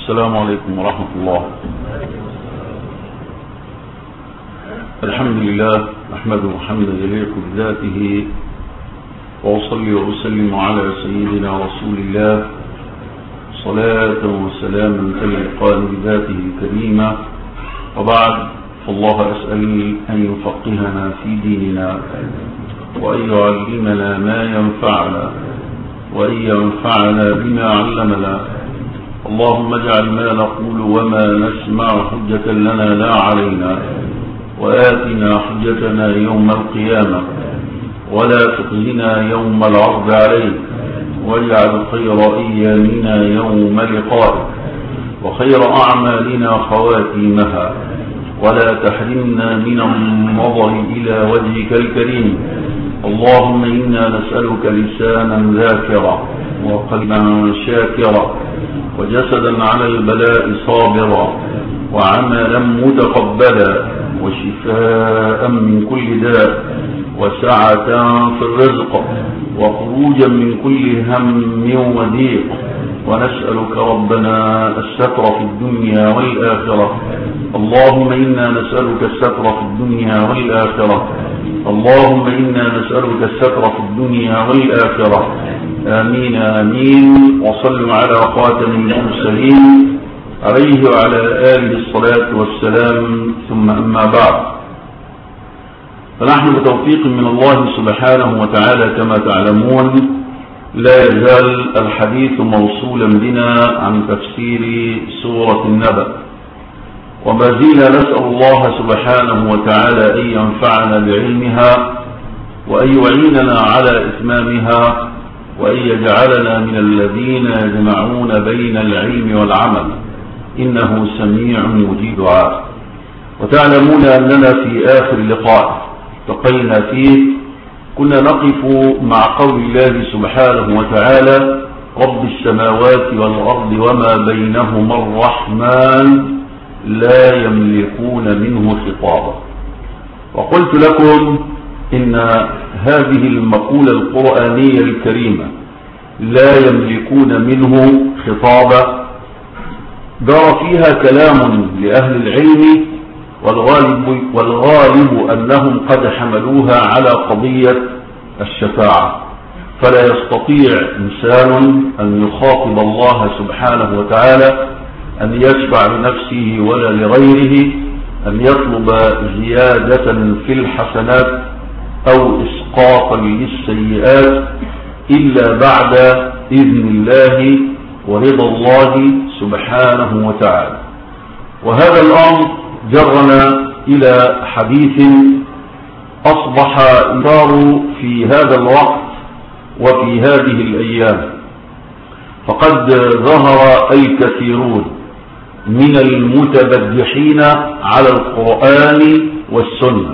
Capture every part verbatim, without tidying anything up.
السلام عليكم ورحمة الله. الحمد لله نحمده حمدا يليق بذاته، وأصلي وأسلم على سيدنا رسول الله صلاة وسلاما تليقان بذاته الكريمة، وبعد، فالله أسأل أن يفقهنا في ديننا، وأن يعلمنا ما ينفعنا، وأن ينفعنا بما علمنا. اللهم اجعل ما نقول وما نسمع حجة لنا لا علينا، وآتنا حجتنا يوم القيامة، ولا تخزنا يوم العرض عليك، واجعل خير أيامنا يوم لقائك، وخير أعمالنا خواتيمها، ولا تحرمنا من النظر إلى وجهك الكريم. اللهم إنا نسألك لسانا ذاكرا، وقلبا شاكرا، وجسدا على البلاء صابرا، وعملا متقبلا، وشفاء من كل داء، وسعة في الرزق، وخروجا من كل هم وضيق. ونسألك ربنا الستر في الدنيا والآخرة. اللهم إنا نسألك الستر في الدنيا والآخرة. اللهم إنا نسألك الستر في الدنيا والآخرة. آمين آمين. وصلوا على خاتم المرسلين عليه وعلى آله الصلاة والسلام، ثم أما بعد، فنحن بتوفيق من الله سبحانه وتعالى كما تعلمون لا يزال الحديث موصولا بنا عن تفسير سورة النبأ، وما زلنا نسأل الله سبحانه وتعالى أن ينفعنا بعلمها، وأن يعيننا على إتمامها، وأن يجعلنا من الذين يجمعون بين العلم والعمل، إنه سميع مجيب دعاء. وتعلمون أننا في آخر لقاء التقينا فيه كنا نقف مع قول الله سبحانه وتعالى: رب السماوات والأرض وما بينهما الرحمن لا يملكون منه خطابا. وقلت لكم إن هذه المقولة القرآنية الكريمة لا يملكون منه خطابا دار فيها كلام لأهل العلم، والغالب, والغالب أنهم قد حملوها على قضية الشفاعة، فلا يستطيع إنسان أن يخاطب الله سبحانه وتعالى أن يشفع لنفسه ولا لغيره، أن يطلب زيادة في الحسنات أو إسقاطا للسيئات إلا بعد إذن الله ورضا الله سبحانه وتعالى. وهذا الأمر جرنا إلى حديث أصبح يثار في هذا الوقت وفي هذه الأيام، فقد ظهر الكثيرون من المتبجحين على القرآن والسنة.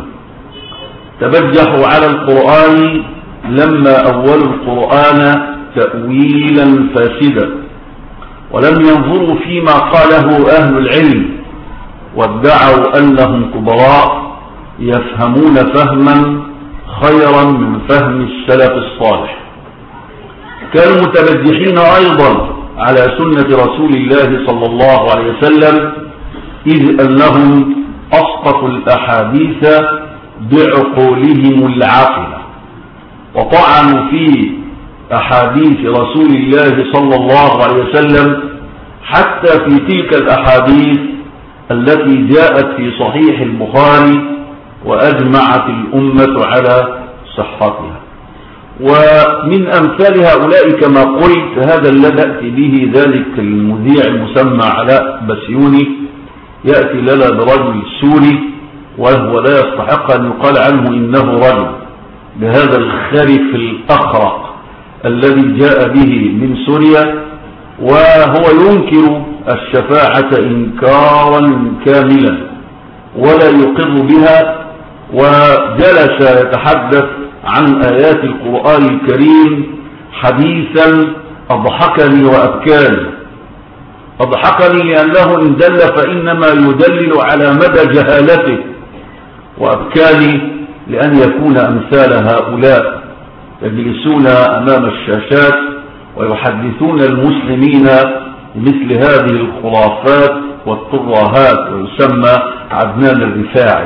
تبجحوا على القرآن لما أولوا القرآن تأويلا فاسدا، ولم ينظروا فيما قاله أهل العلم، وادعوا أنهم كبراء يفهمون فهما خيرا من فهم السلف الصالح. كانوا متبجحين أيضا على سنة رسول الله صلى الله عليه وسلم، إذ أنهم أسقطوا الأحاديث بعقولهم العاقلة، وطعنوا في أحاديث رسول الله صلى الله عليه وسلم حتى في تلك الأحاديث التي جاءت في صحيح البخاري وأجمعت الأمة على صحتها. ومن أمثال هؤلاء كما قلت هذا الذي يأتي به ذلك المذيع المسمى علاء بسيوني، يأتي لنا برجل سوري وهو لا يستحق أن يقال عنه إنه رجل، بهذا الخرف الأخرق الذي جاء به من سوريا، وهو ينكر الشفاعة إنكارا كاملا ولا يقر بها، وجلس يتحدث عن آيات القرآن الكريم حديثا أضحكني وأبكاني. أضحكني لأنه إن دل فإنما يدلل على مدى جهالته، وأبكاني لأن يكون أمثال هؤلاء يجلسون أمام الشاشات ويحدثون المسلمين مثل هذه الخرافات والترهات، ويسمى عدنان الرفاعي.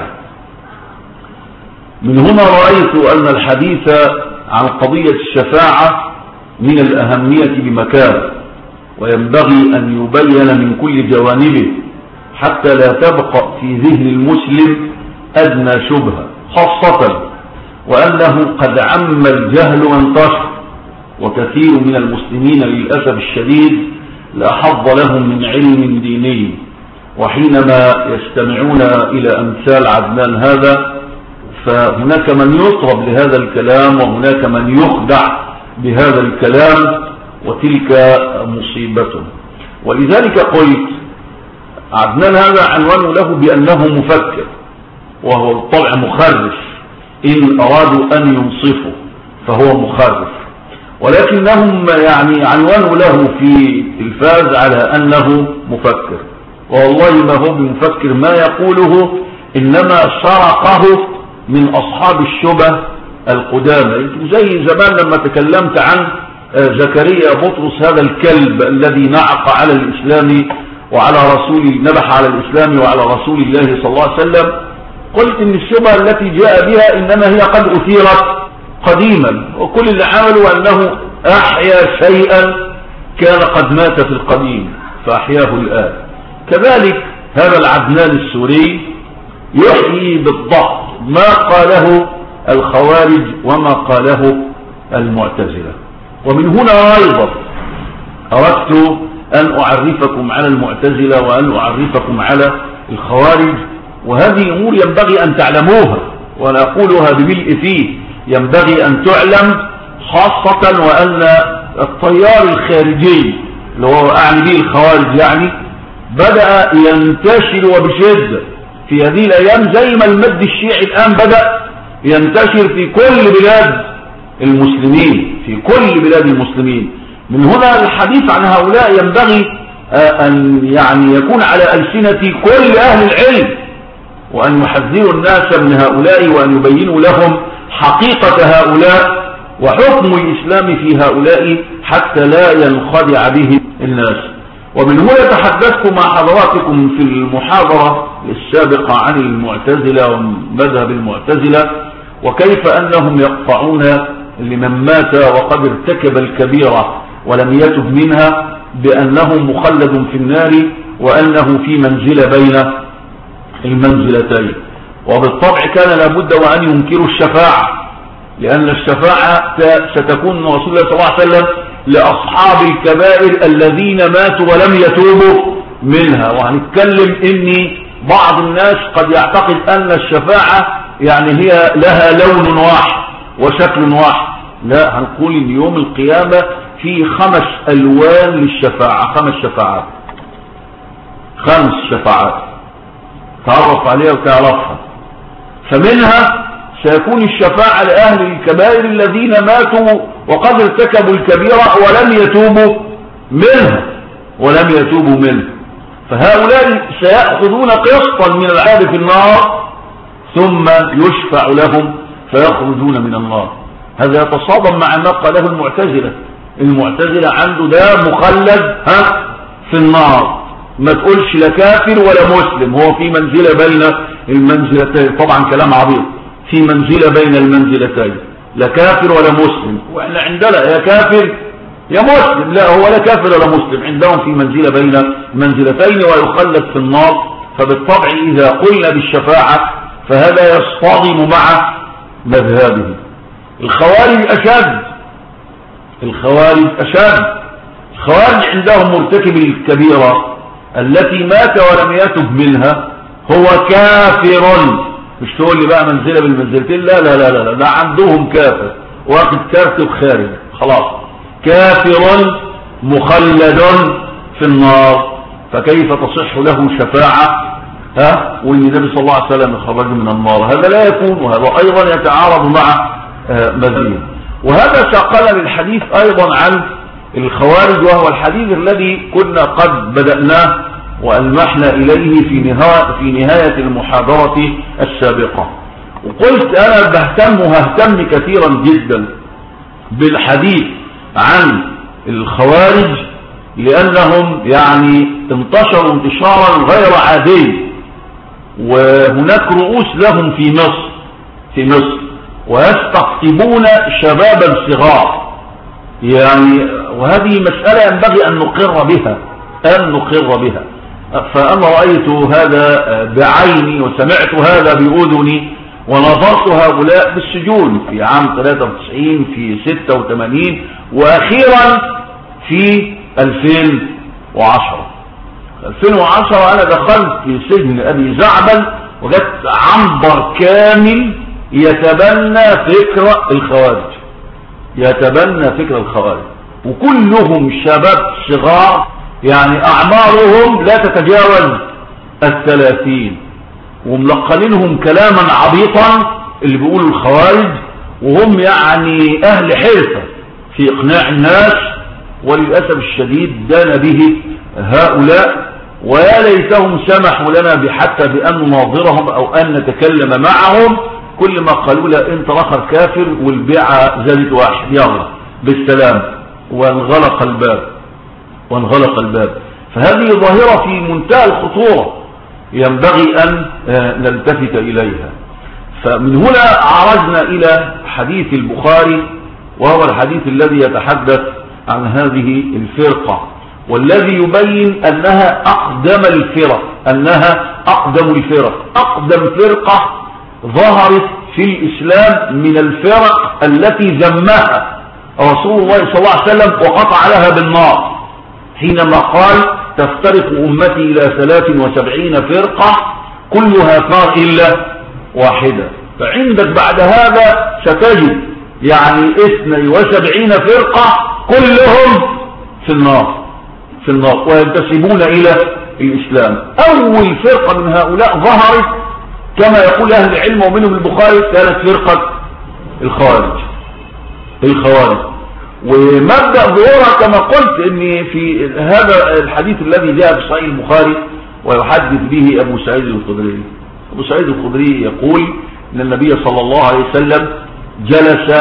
من هنا رأيت أن الحديث عن قضية الشفاعة من الأهمية بمكان، وينبغي أن يبين من كل جوانبه حتى لا تبقى في ذهن المسلم أدنى شبهة، خاصة وأنه قد عم الجهل وانتشر، وكثير من المسلمين للأسف الشديد لا حظ لهم من علم ديني، وحينما يستمعون إلى أمثال عدنان هذا فهناك من يطرب لهذا الكلام، وهناك من يخدع بهذا الكلام، وتلك مصيبته. ولذلك قلت عدنان هذا عنوان له بأنه مفكر، وهو بالطبع مخرف، إن أرادوا أن ينصفوا فهو مخرف، ولكنهم يعني عنوانه له في التلفاز على أنه مفكر، والله ما هو بمفكر، ما يقوله إنما سرقه من أصحاب الشبه القدامى. زي زمان لما تكلمت عن زكريا بطرس هذا الكلب الذي نعق على الإسلام وعلى رسول نبح على الإسلام وعلى رسول الله صلى الله عليه وسلم، قلت إن الشبهة التي جاء بها إنما هي قد أثيرت قديما، وكل اللي عملوا أنه أحيا شيئا كان قد مات في القديم فأحياه الآن. كذلك هذا العدنان السوري يحيي بالضبط ما قاله الخوارج وما قاله المعتزلة. ومن هنا أيضا أردت أن أعرفكم على المعتزلة وأن أعرفكم على الخوارج، وهذه أمور ينبغي أن تعلموها، وأنا أقولها بملء فيه، ينبغي أن تعلم، خاصة وأن التيار الخارجي اللي هو أعني به الخوارج يعني بدأ ينتشر وبشدة في هذه الأيام، زي ما المد الشيعي الآن بدأ ينتشر في كل بلاد المسلمين، في كل بلاد المسلمين. من هنا الحديث عن هؤلاء ينبغي أن يعني يكون على ألسنة كل أهل العلم، وأن يحذروا الناس من هؤلاء، وأن يبينوا لهم حقيقة هؤلاء وحكم الإسلام في هؤلاء حتى لا ينخدع به الناس. ومن هنا تحدثت مع حضراتكم في المحاضرة السابقة عن المعتزلة ومذهب المعتزلة، وكيف أنهم يقطعون لمن مات وقد ارتكب الكبيرة ولم يتب منها بأنه مخلد في النار، وأنه في منزلة بين المنزلتين. وبالطبع كان لابد وأن ينكروا الشفاعة، لأن الشفاعة ستكون من رسول الله صلى الله عليه وسلم لأصحاب الكبائر الذين ماتوا ولم يتوبوا منها. وهنتكلم إن بعض الناس قد يعتقد أن الشفاعة يعني هي لها لون واحد وشكل واحد، لا، هنقول إن يوم القيامة في خمس ألوان للشفاعة، خمس شفاعات، خمس شفاعات تعرف عليها وتعرفها. فمنها سيكون الشفاعة لأهل الكبائر الذين ماتوا وقد ارتكبوا الكبيرة ولم يتوبوا منها ولم يتوبوا منه، فهؤلاء سيأخذون قسطا من العذاب في النار ثم يشفع لهم فيخرجون من النار. هذا يتصادم مع ما قاله المعتزلة. المعتزلة عنده ده مخلد ها في النار، ما تقولش لا كافر ولا مسلم، هو في منزلة بين المنزلتين، طبعا كلام عبيط، في منزلة بين المنزلتين، لا كافر ولا مسلم. واحنا عندنا يا كافر يا مسلم، لا، هو لا كافر ولا مسلم، عندهم في منزلة بين منزلتين ويخلد في النار. فبالطبع إذا قلنا بالشفاعة فهذا يصطدم مع مذهبه. الخوارج أشد، الخوارج أشد الخوارج عندهم مرتكب الكبيرة التي مات ولم يتب منها هو كافر، مش تقول لي بقى منزلة بالمنزلتين، لا لا لا لا، ده عندهم كافر واخد كارت خارج خلاص، كافر مخلد في النار. فكيف تصح له شفاعة ها والنبي صلى الله عليه وسلم يخرج من النار؟ هذا لا يكون، وهذا أيضا يتعارض مع مذهب. وهذا ساقنا للحديث أيضا عن الخوارج، وهو الحديث الذي كنا قد بدأناه وألمحنا إليه في نهاية, في نهاية المحاضرة السابقة. وقلت أنا بهتم وههتم كثيرا جدا بالحديث عن الخوارج لأنهم يعني انتشروا انتشارا غير عادي، وهناك رؤوس لهم في مصر في مصر ويستقطبون شبابا صغار يعني، وهذه مسألة ينبغي أن نقر بها أن نقر بها. فأنا رأيت هذا بعيني وسمعت هذا بأذني ونظرت هؤلاء بالسجون في عام ثلاثة وتسعين، في ستة وثمانين، وأخيرا في ألفين وعشرة. ألفين وعشرة أنا دخلت في سجن أبي زعبل وجدت عنبر كامل يتبنى فكرة الخوارج يتبنى فكرة الخوارج وكلهم شباب صغار يعني أعمارهم لا تتجاوز الثلاثين، وملقنينهم كلاما عبيطا اللي بيقولوا الخوارج، وهم يعني أهل حرفة في إقناع الناس. وللأسف الشديد دان به هؤلاء، ويا ليتهم سمحوا لنا حتى بأن نناظرهم أو أن نتكلم معهم. كل ما قالوا لا انت رخر كافر والبيعة زادت واحد يلا بالسلام، وانغلق الباب وانغلق الباب. فهذه ظاهرة في منتهى الخطورة ينبغي أن نلتفت إليها. فمن هنا عرجنا إلى حديث البخاري، وهو الحديث الذي يتحدث عن هذه الفرقة، والذي يبين أنها أقدم الفرق أنها أقدم الفرق أقدم فرقة ظهرت في الإسلام من الفرق التي ذمها رسول الله صلى الله عليه وسلم وقطع لها بالنار حينما قال تفترق أمتي إلى ثلاث وسبعين فرقة كلها نار إلا واحدة. فعندك بعد هذا ستجد يعني اثني وسبعين فرقة كلهم في النار في النار وينتسبون إلى الإسلام. أول فرقة من هؤلاء ظهرت كما يقول أهل العلم ومنهم البخاري كانت فرقة الخوارج الخوارج ومبدأ ظهورها كما قلت ان في هذا الحديث الذي جاء في صحيح البخاري ويحدث به أبو سعيد الخدري. أبو سعيد الخدري يقول ان النبي صلى الله عليه وسلم جلس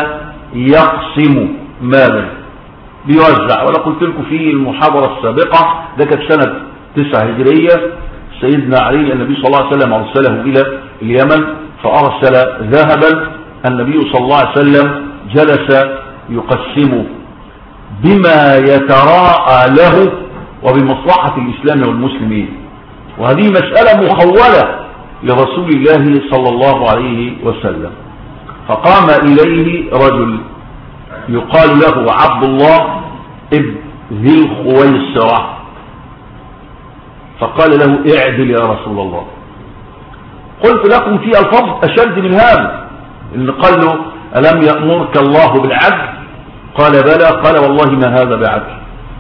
يقسم مالا بيوزع، وانا قلت لكم في المحاضرة السابقة ده كانت سنة تسعة هجرية، سيدنا علي النبي صلى الله عليه وسلم أرسله إلى اليمن فأرسل ذهبا، النبي صلى الله عليه وسلم جلس يقسم بما يتراءى له وبمصلحة الإسلام والمسلمين. وهذه مسألة مخولة لرسول الله صلى الله عليه وسلم. فقام إليه رجل يقال له عبد الله ابن ذي الخويصرة فقال له اعدل يا رسول الله. قلت لكم في الفضل أشد من هذا، اللي قال له ألم يأمرك الله بالعدل؟ قال بلى. قال والله ما هذا بعدل.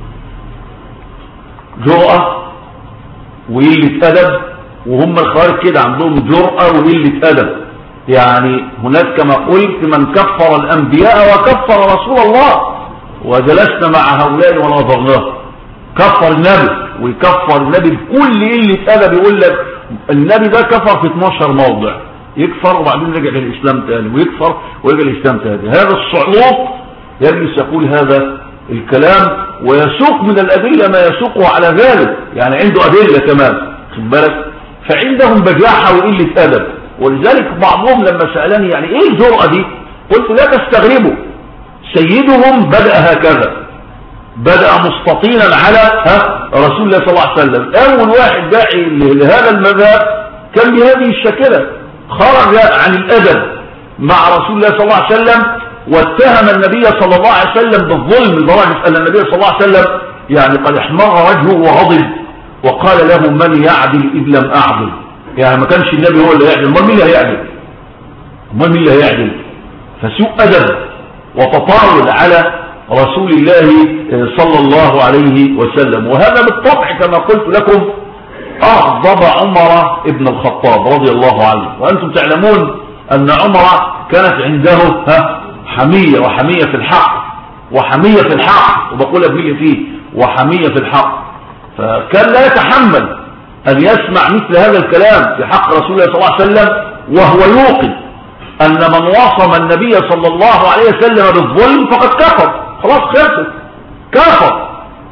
جرأة وقلة أدب، وهم الخوارج كده عندهم جرأة وقلة أدب. يعني هناك كما قلت من كفر الأنبياء وكفر رسول الله، وجلسنا مع هؤلاء ونظرناه. كفر النبي ويكفر النبي بكل قلة أدب، يقول لك النبي ده كفر في اثناشر موضع، يكفر وبعدين رجع للإسلام تاني ويكفر ويرجع للإسلام تاني. هذا الصعوط يجلس يقول هذا الكلام ويسوق من الأدلة ما يسوقه على ذلك، يعني عنده أدلة كمان خد بالك. فعندهم بجاحة وقلة أدب. ولذلك بعضهم لما سألني يعني ايه الجرأة دي، قلت لا تستغربوا، سيدهم بدأ هكذا، بدأ مستطيلا على ها رسول الله صلى الله عليه وسلم. أول واحد داعي لهذا المذهب كان بهذه الشكلة، خرج عن الأدب مع رسول الله صلى الله عليه وسلم واتهم النبي صلى الله عليه وسلم بالظلم لدرجة أن النبي صلى الله عليه وسلم يعني قد احمر وجهه وغضب وقال له من يعدل إذ لم أعدل. يعني ما كانش النبي هو اللي يعدل، امال مين اللي هيعدل؟ امال مين اللي هيعدل؟ فسوء أدب وتطاول على رسول الله صلى الله عليه وسلم. وهذا بالطبع كما قلت لكم أغضب عمر ابن الخطاب رضي الله عنه. وأنتم تعلمون أن عمر كانت عنده ها حمية، وحمية في الحق وحمية في الحق وبقول أبني فيه وحمية في الحق. فكان لا يتحمل أن يسمع مثل هذا الكلام في حق رسول الله صلى الله عليه وسلم، وهو يوقن أن من وصم النبي صلى الله عليه وسلم بالظلم فقد كفر، خلاص خلصت كفر.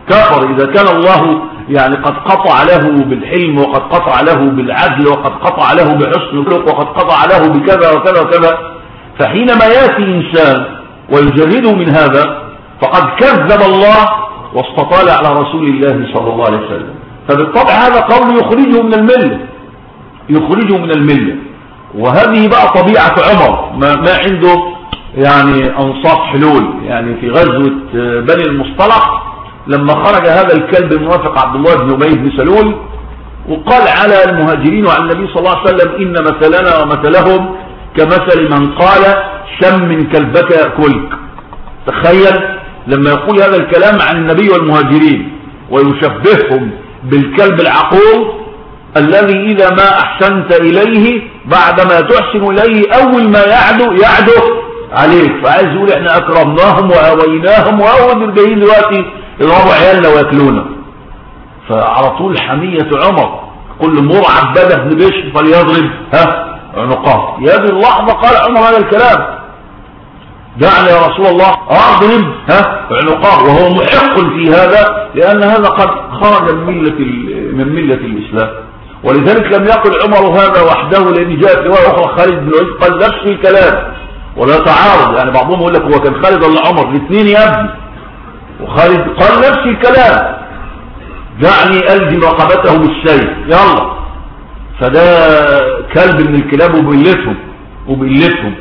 كفر إذا كان الله يعني قد قطع له بالحلم، وقد قطع له بالعدل، وقد قطع له بحسن الخلق، وقد قطع له بكذا وكذا وكذا. فحينما يأتي إنسان ويجرده من هذا فقد كذب الله واستطال على رسول الله صلى الله عليه وسلم. فبالطبع هذا قول يخرجه من الملة، يخرجه من الملة. وهذه بقى طبيعة عمر، ما, ما عنده يعني أنصاف حلول. يعني في غزوة بني المصطلق لما خرج هذا الكلب المنافق عبد الله بن أبي بن سلول وقال على المهاجرين وعلى النبي صلى الله عليه وسلم إن مثلنا ومثلهم كمثل من قال سم من كلبك يأكلك. تخيل لما يقول هذا الكلام عن النبي والمهاجرين ويشبههم بالكلب العقور الذي إذا ما أحسنت إليه بعدما تحسن إليه أول ما يعدو يعدو عليك. فعايز يقول احنا أكرمناهم وأويناهم وأول الجايين دلوقتي يضربوا عيالنا ويأكلونا. فعلى طول حمية عمر كل مرعب بدأ بن بشر فليضرب ها عنقه. في هذه اللحظة قال عمر هذا الكلام، دعني يا رسول الله أضرب ها عنقه، وهو محق في هذا لأن هذا قد خرج من ملة من ملة الإسلام. ولذلك لم يقل عمر هذا وحده، لأن جاءت رواية أخرى خالد بن الوليد قال نفس الكلام ولا تعارض. يعني بعضهم يقول لك هو كان خالد ولا عمر؟ الاثنين يا ابني. وخالد قال نفس الكلام، دعني ألزم رقبته بالسيف يلا. فده كلب من الكلاب وبقلتهم وبقلتهم.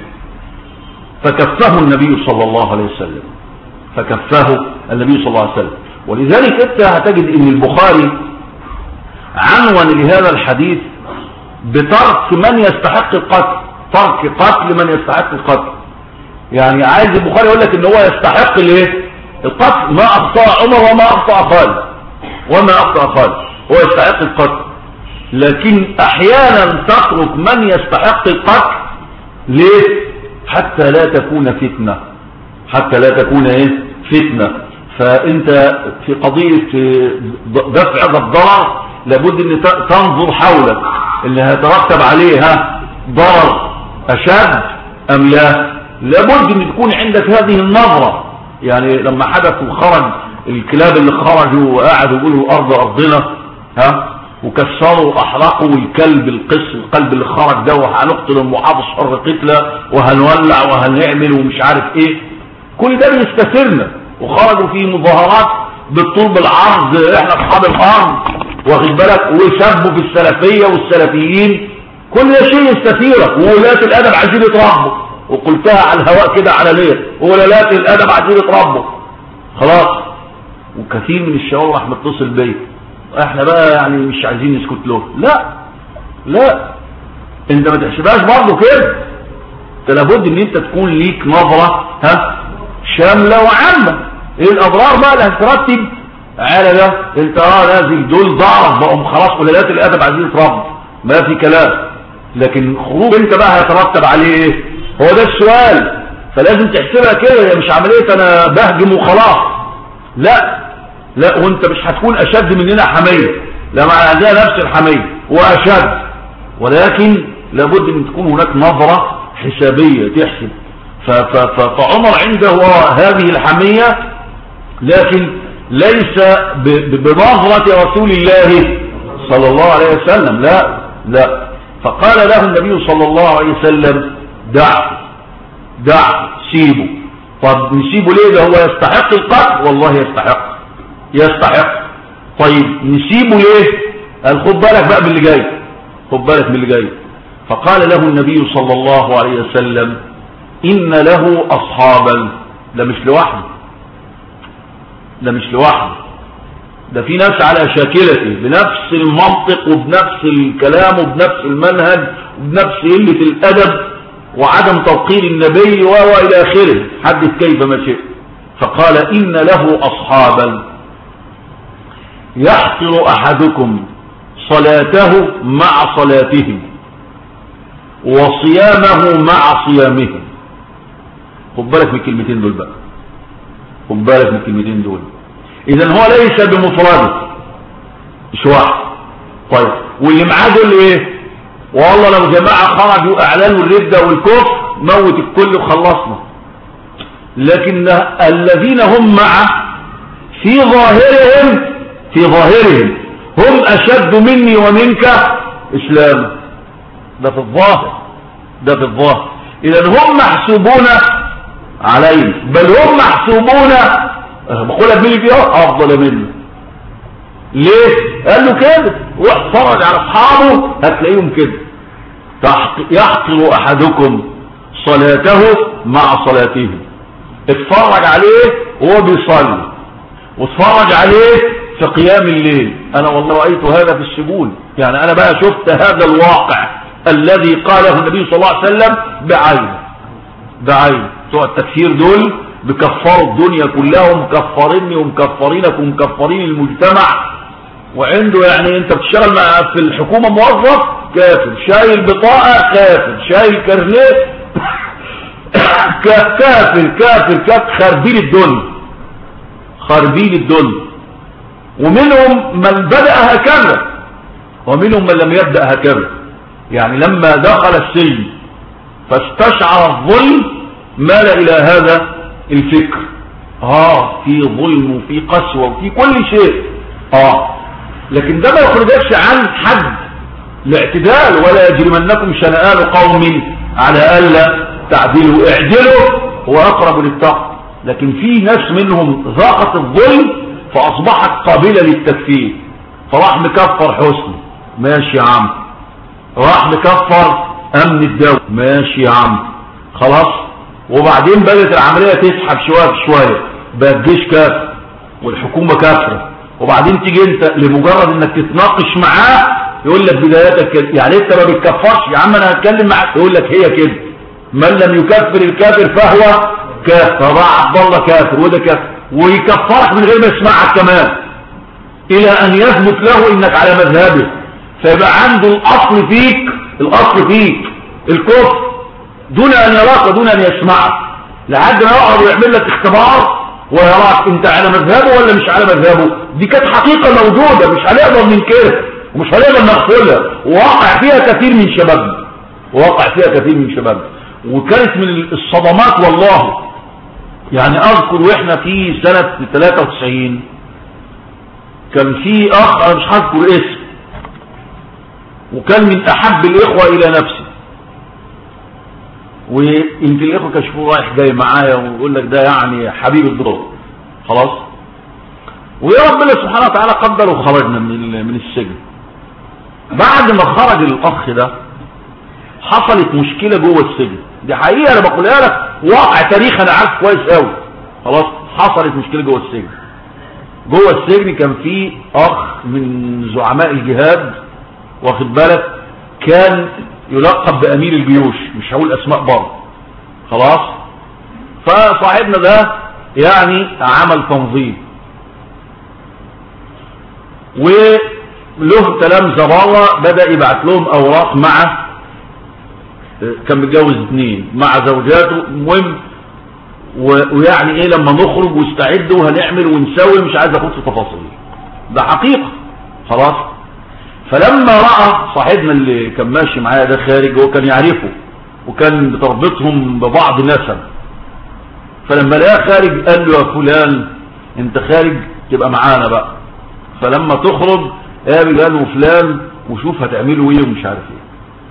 فكفه النبي صلى الله عليه وسلم، فكفه النبي صلى الله عليه وسلم. ولذلك انت هتجد ان البخاري عنون لهذا الحديث بترك من يستحق القتل، ترك قتل من يستحق القتل. يعني عايز البخاري يقول لك ان هو يستحق الايه؟ القتل. ما اخطأ عمر وما اخطأ خالد وما اخطأ خالد، هو يستحق القتل. لكن احيانا تترك من يستحق القتل ليه؟ حتى لا تكون فتنة، حتى لا تكون ايه؟ فتنة. فانت في قضية دفع هذا الضرر لابد ان تنظر حولك اللي هيترتب عليها ضرر اشد ام لا. لابد ان تكون عندك هذه النظرة. يعني لما حدث وخرج الكلاب اللي خرجوا وقعدوا يقولوا ارض ارضنا ها وكسروا واحرقوا الكلب القس القلب اللي خرج ده وهنقتل المحافظ حر قتله وهنولع وهنعمل ومش عارف ايه، كل ده بيستثيرنا. وخرجوا في مظاهرات بالطول بالعرض احنا اصحاب الارض واخد بالك، وسبوا في السلفيه والسلفيين. كل ده شيء يستثيرك. وولاة الادب عايزين يتربوا، وقلتها على الهواء كده علنيا، وولاة الادب عايزين يتربوا خلاص. وكثير من الشباب راح متصل بيا احنا بقى يعني مش عايزين نسكت له. لا لا، انت ما تحسبهاش برضه كده. انت لابد ان انت تكون ليك نظره ها شامله وعامه. ايه الاضرار بقى اللي هتترتب على ده؟ انت اه نازل دول ضعف بقوا خلاص ولادات الادب عايزين يتربوا، ما في كلام. لكن خروج انت بقى هيترتب عليه ايه؟ هو ده السؤال. فلازم تحسبها كده، مش عمليه انا بهجم وخلاص. لا لا، وانت مش هتكون اشد مننا حمية، لا، مع عندنا نفس الحمية واشد. ولكن لابد ان تكون هناك نظرة حسابية تحسب. فعمر عنده هذه الحمية، لكن ليس بنظرة رسول الله صلى الله عليه وسلم. لا لا. فقال له النبي صلى الله عليه وسلم دع دع سيبه. طب نسيبه ليه؟ ده هو يستحق القتل. والله يستحق يستحق. طيب نسيبه ليه؟ قال خد بالك بقى من اللي جاي، خد بالك من اللي جاي. فقال له النبي صلى الله عليه وسلم إن له أصحابا. ده مش لوحده، ده مش لوحده، ده في ناس على شاكلته بنفس المنطق وبنفس الكلام وبنفس المنهج وبنفس قلة الأدب وعدم توقير النبي وإلى آخره، حدث كيف ما شئ. فقال إن له أصحابا يحقر أحدكم صلاته مع صلاتهم وصيامه مع صيامهم. خد بالك من الكلمتين دول بقى، خد بالك من الكلمتين دول. إذن هو ليس بمفرده، مش واحد. طيب واللي معاه دول ايه؟ والله لو جماعة خرجوا اعلنوا الردة والكفر موت الكل وخلصنا. لكن الذين هم معه في ظاهرهم في ظاهرهم هم أشد مني ومنك إسلام. ده في الظاهر، ده في الظاهر. إذن هم محسوبون عليه، بل هم محسوبون بقولها بملي فيها أفضل منه. ليه؟ قال له كده، واحترج على أصحابه هتلاقيهم كده. يحقر أحدكم صلاته مع صلاته. اتفرج عليه وهو بيصلي، واتفرج عليه في قيام الليل. انا والله رأيت هذا في السجون، يعني انا بقى شفت هذا الواقع الذي قاله النبي صلى الله عليه وسلم بعينه بعينه. بتوع التكفير دول بكفروا الدنيا كلها، ومكفريني ومكفرينك ومكفرين المجتمع. وعنده يعني انت بتشتغل مع في الحكومة موظف كافر، شايل بطاقة كافر، شايل كارنيه كافر كافر كافر، خاربين الدنيا خاربين الدنيا. ومنهم من بدأ هكذا ومنهم من لم يبدأ هكذا. يعني لما دخل السجن فاستشعر الظلم مال إلى هذا الفكر. اه في ظلم وفي قسوة وفي كل شيء، اه لكن ده ما يخرجكش عن حد الاعتدال. ولا يجرمنكم شنآن قوم على ألا تعدلوا، اعدلوا هو أقرب للتقوى. لكن في ناس منهم ذاقت الظلم فأصبحت قابلة للتكفير، فراح مكفر حسني، ماشي يا عم. راح مكفر أمن الدولة، ماشي يا عم، خلاص. وبعدين بدأت العملية تسحب شوية شوية، بقى الجيش كافر والحكومة كافرة. وبعدين تيجي انت لمجرد انك تتناقش معاه يقول لك بدايتك كده، يعني انت ما بتكفرش يا عم، انا هتكلم معاك، يقول لك هي كده، من لم يكفر الكافر فهو كافر. فبقى عبد الله كافر وده كافر، ويكفرك من غير ما يسمعك كمان، الى ان يثبت له انك على مذهبه. فيبقى عنده الاصل فيك، الاصل فيك الكفر دون ان يراك ودون ان يسمعك، لحد ما يقعد ويعمل لك اختبار ويراك انت على مذهبه ولا مش على مذهبه. دي كانت حقيقة موجودة مش هنقدر ننكرها ومش هنقدر نغفلها، وواقع فيها كثير من شبابنا، وواقع فيها كثير من شبابنا. وكانت من الصدمات والله. يعني اذكر واحنا في سنة ثلاثة وتسعين كان في اخ انا مش هذكر اسم، وكان من احب الاخوة الى نفسي، ويمكن الاخوة كشفوه رايح جاي معايا ويقول لك ده يعني حبيب الدكتور، خلاص. ويا ربنا سبحانه وتعالى قدر وخرجنا من من السجن. بعد ما خرج الاخ ده حصلت مشكلة جوه السجن، دي حقيقة انا بقولها لك، واقع تاريخ انا عارف كويس قوي، خلاص. حصلت مشكلة جوه السجن. جوه السجن كان في اخ من زعماء الجهاد، واخد بالك، كان يلقب بامير الجيوش، مش هقول اسماء برضه، خلاص. فصاحبنا ده يعني عمل تنظيم وله تلامذة بره، بدأ يبعت لهم اوراق مع، كان متجوز اثنين مع زوجاته، المهم ويعني ايه لما نخرج واستعدوا وهنعمل ونسوي، مش عايز اخد في تفاصيل، ده حقيقة، خلاص. فلما رأى صاحبنا اللي كان ماشي معايا ده خارج، هو كان يعرفه وكان بتربطهم ببعض نسب، فلما لقاه خارج قال له يا فلان انت خارج تبقى معانا بقى، فلما تخرج قابل قال له فلان وشوف هتعملوا ايه ومش عارف ايه.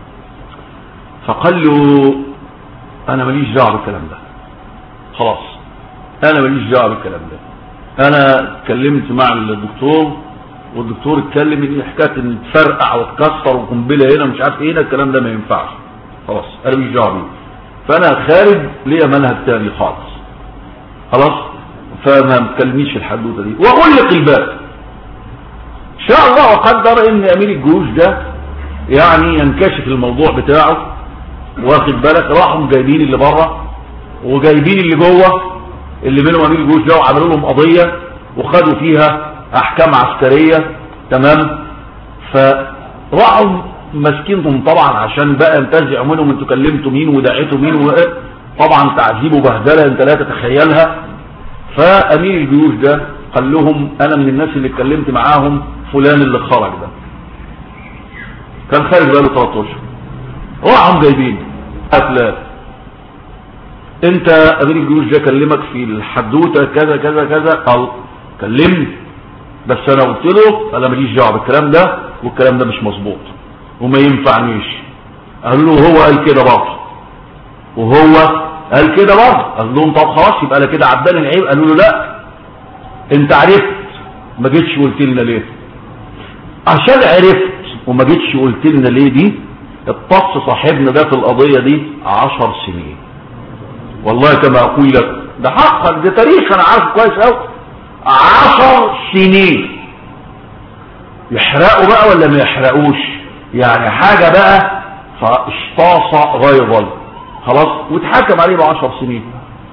فقال له انا ماليش دعوه بالكلام ده، خلاص انا ماليش دعوه بالكلام ده. انا اتكلمت مع الدكتور والدكتور اتكلم ان حكايه ان تفرقع وتكسر وقنبله هنا مش عارف ايه، الكلام ده ما ينفعش، خلاص انا ماليش دعوه بيه، فانا خارج ليا منهج تاني خالص، خلاص. فما تكلمنيش في الحدوته دي واغلق الباب. ان شاء الله وقدر ان امير الجيوش ده يعني ينكشف الموضوع بتاعه، واخد بالك. راحوا جايبين اللي بره وجايبين اللي جوه، اللي منهم امير الجيوش ده، وعملوا لهم قضيه وخدوا فيها احكام عسكريه، تمام. فراحوا ماسكينهم طبعا عشان بقى ينتزعوا منهم انتوا كلمتوا مين ودعيتوا مين، طبعا تعذيب وبهدله انت لا تتخيلها. فامير الجيوش ده قال لهم انا من الناس اللي اتكلمت معاهم فلان اللي خرج ده، كان خارج بقاله ثلاثة اشهر. راحوا جايبين فلان انت امير الجيوش ده كلمك في الحدوته كذا كذا كذا، قال كلمني، بس انا قلت له انا ماليش دعوه بالكلام ده، والكلام ده مش مظبوط وما ينفعنيش. قال له هو قال كده برضه، وهو قال كده برضه. قال لهم طب خلاص يبقى انا كده عداني العيب. قالوا له لا، انت عرفت ما جيتش قلت لنا ليه؟ عشان عرفت وما جيتش قلت لنا ليه دي اتص صاحبنا ده في القضيه دي عشر سنين. والله كما اقول لك ده حقا، ده تاريخ انا عارف كويس قوي. عشر سنين يحرقوا بقى ولا ما يحرقوش؟ يعني حاجه بقى فاشطاص غيظا خلاص، واتحكم عليه بعشر سنين.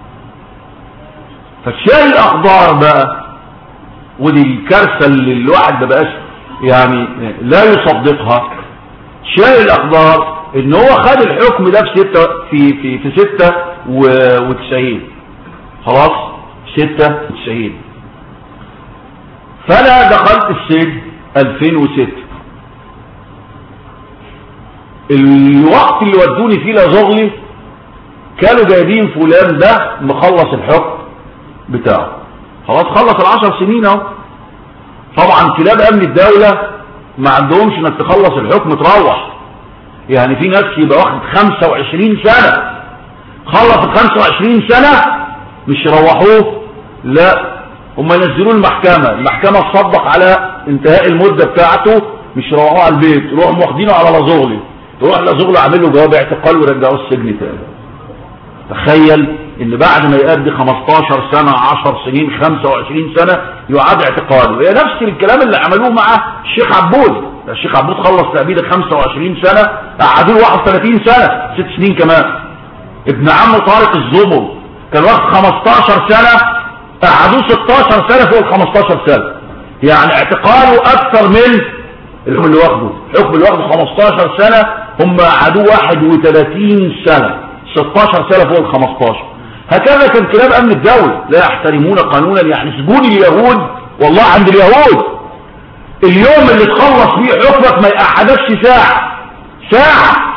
فشاي الاقدار بقى، ودي الكارثه اللي الواحد ما بقاش يعني لا يصدقها. شاي الاقدار ان هو خد الحكم ده في ستة في في في ستة وتسعين خلاص، ستة وتسعين. فانا دخلت السجن ألفين وستة. الوقت اللي ودوني فيه لزغلي كانوا جايبين فلان ده مخلص الحكم بتاعه خلاص، خلص العشر سنين اهو. طبعا كلاب امن الدولة ما عندهمش انك تخلص الحكم تروح، يعني في ناس يبقى واخد خمسة وعشرين سنة خلص ال خمسة وعشرين سنة مش يروحوه، لا هم ينزلوه المحكمة، المحكمة تصدق على انتهاء المدة بتاعته، مش يروحوه على البيت، يروحوا واخدينه على لازغلي، يروح لازغلي عامل له جواب اعتقال ويرجعوه السجن تاني. تخيل ان بعد ما يقضي خمستاشر سنة عشر سنين خمسة وعشرين سنة يعاد اعتقاله. هي نفس الكلام اللي عملوه مع الشيخ عبود. الشيخ عبود خلص تأبيد خمسة وعشرين سنة، قعدوه واحد وثلاثين سنة، ست سنين كمان. ابن عم طارق الزبر كان واخد خمستاشر سنة، قعدوه ستاشر سنة فوق ال خمستاشر سنة، يعني اعتقاله اكثر من الحكم اللي واخده. الحكم اللي واخده خمستاشر سنة، هم قعدوه واحد وثلاثين سنة، ستاشر سنة فوق ال خمستاشر. هكذا كان كلاب امن الدولة لا يحترمون قانونا. يعني سجون اليهود والله عند اليهود اليوم اللي تخلص فيه حكمك ما يقعدكش ساعة ساعة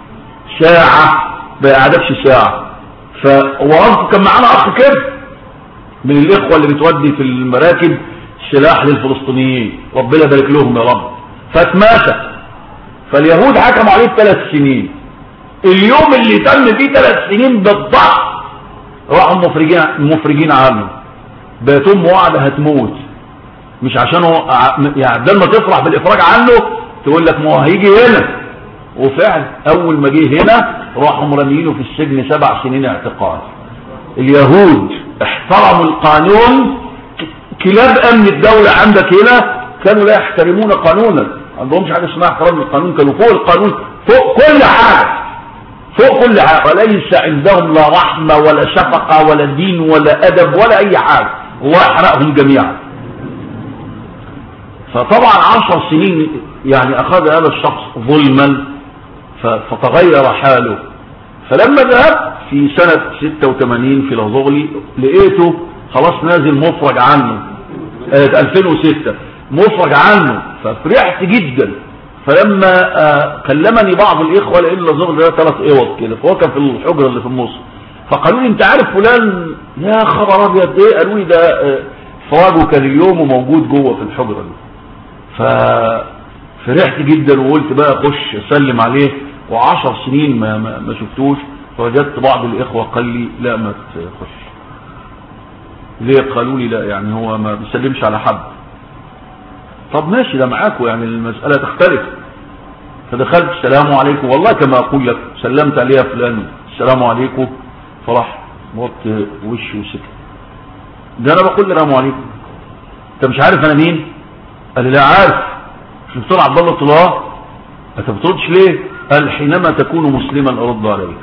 ساعة ما يقعدكش ساعة. فوالله كان معانا اخ كده من الاخوة اللي بتودي في المراكب سلاح للفلسطينيين، ربنا يبارك لهم يا رب، فاتماسك. فاليهود حكموا عليه ثلاث سنين. اليوم اللي تم فيه ثلاث سنين بالضبط راحوا مفرجين مفرجين عنه، بقت امه قاعده هتموت، مش عشان هو يعني بدل ما تفرح بالافراج عنه تقول لك ما هو هيجي هنا. وفعلا اول ما جه هنا راحوا مرميينه في السجن سبع سنين اعتقال. اليهود احترموا القانون. كلاب امن الدوله عندك هنا كانوا لا يحترمون قانونا، ما عندهمش حاجه اسمها احترام القانون، كانوا فوق القانون، فوق كل حاجه، فوق كل حاجه، وليس عندهم لا رحمه ولا شفقه ولا دين ولا ادب ولا اي حاجه. الله يحرقهم جميعا. فطبعا عشر سنين يعني اخذ هذا الشخص ظلما فتغير حاله. فلما ذهبت في سنة ستة وثمانين في لازغلي لقيته خلاص نازل مفرج عنه، ألفين وستة مفرج عنه، ففرحت جدا. فلما كلمني بعض الاخوة لان لازغلي ده ثلاث اوض كده، فهو كان في الحجرة اللي في النص، فقالوا لي انت عارف فلان؟ يا خبر ابيض ايه؟ قالوا لي ده فراجه كان اليوم وموجود جوه في الحجرة دي. ففرحت جدا وقلت بقى اخش اسلم عليه، وعشر سنين ما, ما, ما شفتوش. فوجدت بعض الاخوة قال لي لا ما تخش. ليه؟ قالوا لي لا يعني هو ما بيسلمش على حد. طب ماشي ده معاكم يعني المسألة تختلف. فدخلت السلام عليكم، والله كما اقول لك سلمت عليها فلان السلام عليكم، فراح موطي وشي وسكت. ده انا بقول له السلام عليكم، انت مش عارف انا مين؟ قال لي لا عارف. مش بتقول عبد الله طلاه؟ انت ما بتردش ليه؟ قال حينما تكون مسلما ارد عليك.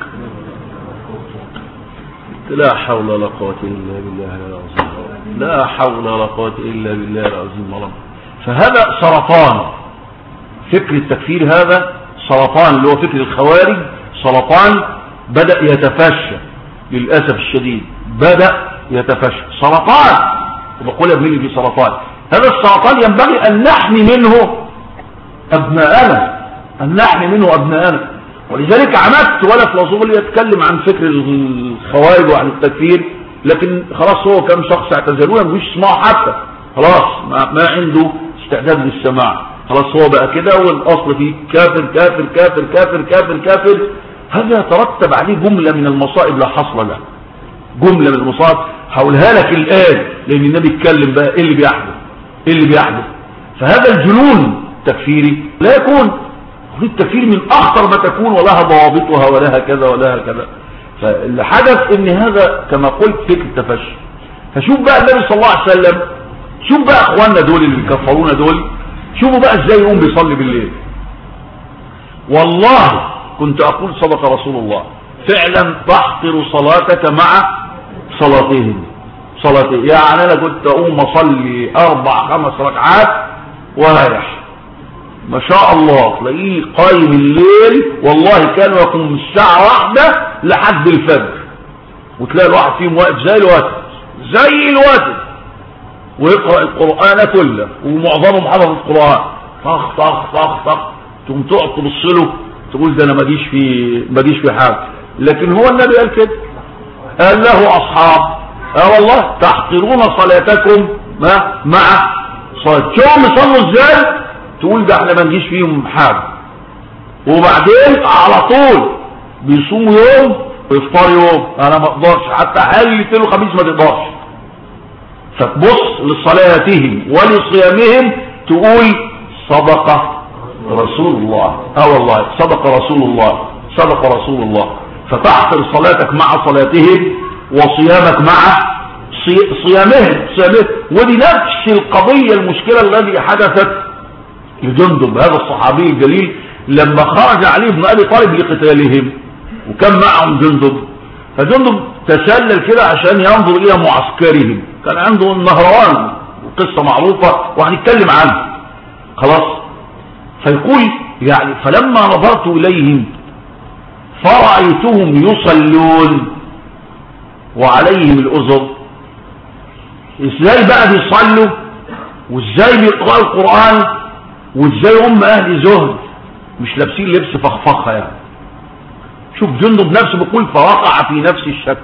لا حول ولا قوة الا بالله العظيم، لا حول ولا قوة الا بالله العظيم والله. فهذا سرطان فكر التكفير، هذا سرطان اللي هو فكر الخوارج، سرطان بدأ يتفشى للأسف الشديد، بدأ يتفشى سرطان. وبقول ابني في سرطان، هذا السرطان ينبغي أن نحمي منه أبناءنا، أن نحمي منه أبناءنا. ولذلك عمدت ولا في لازغلي يتكلم عن فكر الخوارج وعن التكفير، لكن خلاص هو كم شخص اعتزلوه مش يسمعوا حتى، خلاص ما, ما عنده استعداد للسماع، خلاص هو بقى كده، والاصل فيه كافر كافر كافر كافر كافر كافر. هذا يترتب عليه جملة من المصائب لا حصر لها، جملة من المصائب هقولها لك الآن، لأن النبي اتكلم بقى ايه اللي بيحدث، ايه اللي بيحدث. فهذا الجنون التكفيري لا يكون التكفير من أخطر ما تكون، ولها ضوابطها ولها كذا ولها كذا. فاللي حدث ان هذا كما قلت فكر التفشي. فشوف بقى النبي صلى الله عليه وسلم، شوف بقى اخواننا دول اللي بيكفرونا دول، شوفوا بقى ازاي يقوم بيصلي بالليل. والله كنت اقول صدق رسول الله، فعلا تحقر صلاتك مع صلاتهم صلاتهم. يعني انا كنت اقوم اصلي اربع خمس ركعات ورايح، ما شاء الله تلاقيه قايم الليل، والله كانوا يقوم من الساعة واحدة لحد الفجر، وتلاقي الواحد فيهم واقف زي الوتر زي الوتر ويقرأ القرآن كله، ومعظمهم حفظ القرآن، طخ طخ طخ طخ، تقوم تقعد تبص له تقول ده انا ما جيش في ما جيش في حاجة. لكن هو النبي قال كده، قال له اصحاب اه والله تحقرون صلاتكم ما مع صلاتكم، يصلوا ازاي تقول ده احنا ما نجيش فيهم حاجة، وبعدين على طول بيصوموا يوم ويفطر يوم، انا ما اقدرش حتى حالي الاثنين وخميس ما تقدرش. فتبص لصلاتهم ولصيامهم تقول صدق رسول الله، اه والله صدق رسول الله صدق رسول الله. فتحقر صلاتك مع صلاتهم وصيامك مع صيامهم صيامهم. ودي نفس القضية المشكلة التي حدثت لجندب هذا الصحابي الجليل لما خرج علي بن ابي طالب لقتالهم، وكان معهم جندب، فجندب تسلل كده عشان ينظر الى معسكرهم، كان عنده النهروان قصة معروفة وهنتكلم عنها خلاص. فيقول يعني فلما نظرت اليهم فرأيتهم يصلون وعليهم الأزر. ازاي بقى بيصلوا وازاي بيقرأوا القرآن وازاي هم اهل زهد مش لابسين لبس فخفخه يعني. شوف جندب نفسه بيقول فوقع في نفس الشك،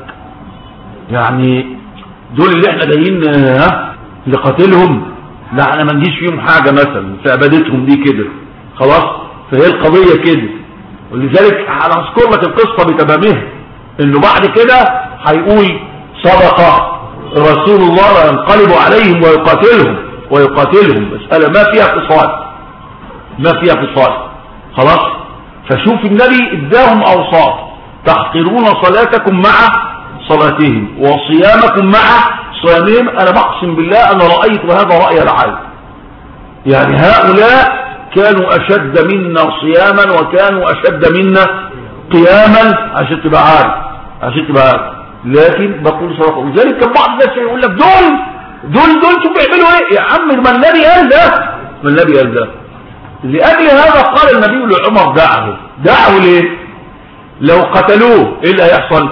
يعني دول اللي احنا جايين ها لقتلهم، لا احنا ما نجيش فيهم حاجه مثلا في عبادتهم دي كده خلاص. فهي القضيه كده، ولذلك هنذكر لك القصه بتمامها، انه بعد كده هيقول صدق رسول الله وينقلب عليهم ويقاتلهم ويقاتلهم، مساله ما فيها اتصال ما فيها اتصال خلاص. فشوف النبي اداهم اوصاف، تحقرون صلاتكم مع صلاتهم وصيامكم مع صيامهم. انا بقسم بالله انا رايت هذا راي العالم، يعني هؤلاء كانوا اشد منا صياما وكانوا اشد منا قياما، عشان تبقى عارف عشان تبقى عارف. لكن بقول صراحه، ولذلك كان بعض الناس يقول لك دول دول دول شوف بيعملوا ايه يا عم، ما النبي قال ده ما النبي قال ده. لأجل هذا قال النبي لعمر دعه دعه ليه؟ لو قتلوه ايه اللي هيحصل؟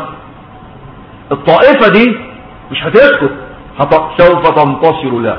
الطائفة دي مش هتسكت، سوف تنتصر له،